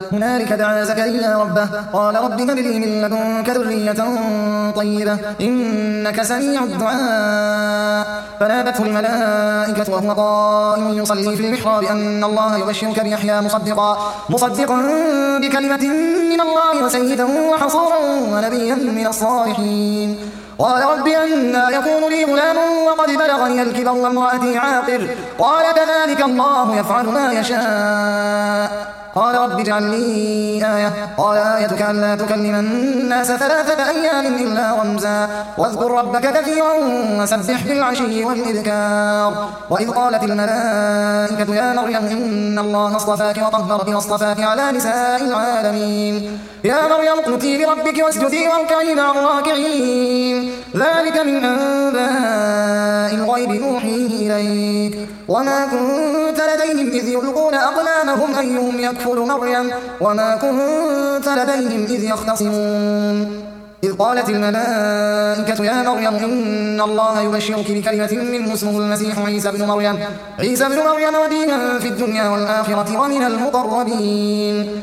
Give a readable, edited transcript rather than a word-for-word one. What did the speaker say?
هنالك دعا زكريا ربه قال رب هب لي من لدنك ذرية طيبة إنك سميع الدعاء فنادته الملائكة وهو قائم يصلي في المحراب أن الله يبشرك بيحيى مصدقا بكلمة من الله وسيدا وحصورا ونبيا من الصالحين قال رب أنى يكون لي غلام وقد بلغني الكبر وامرأتي عاقر قال كذلك الله يفعل ما يشاء قال رب اجعل لي آية قال آيتك ألا تكلم الناس 3 أيام إلا رمزا واذكر ربك كثيرا وسبح بالعشي والإذكار وإذ قالت الملائكة يا مريم إن الله اصطفاك وطهرك واصطفاك على نساء العالمين يا مريم اقنتي لربك واسجدي واركعي مع الراكعين ذلك من أنباء الغيب نوحيه إليك وما كنت لديهم إذ يلقون أقلامهم أيهم يكفل مريم وما كنت لديهم إذ يختصمون إذ قالت الملائكة يا مريم إن الله يبشرك بكلمة منه اسمه المسيح عيسى بن مريم ودينا في الدنيا والآخرة ومن المقربين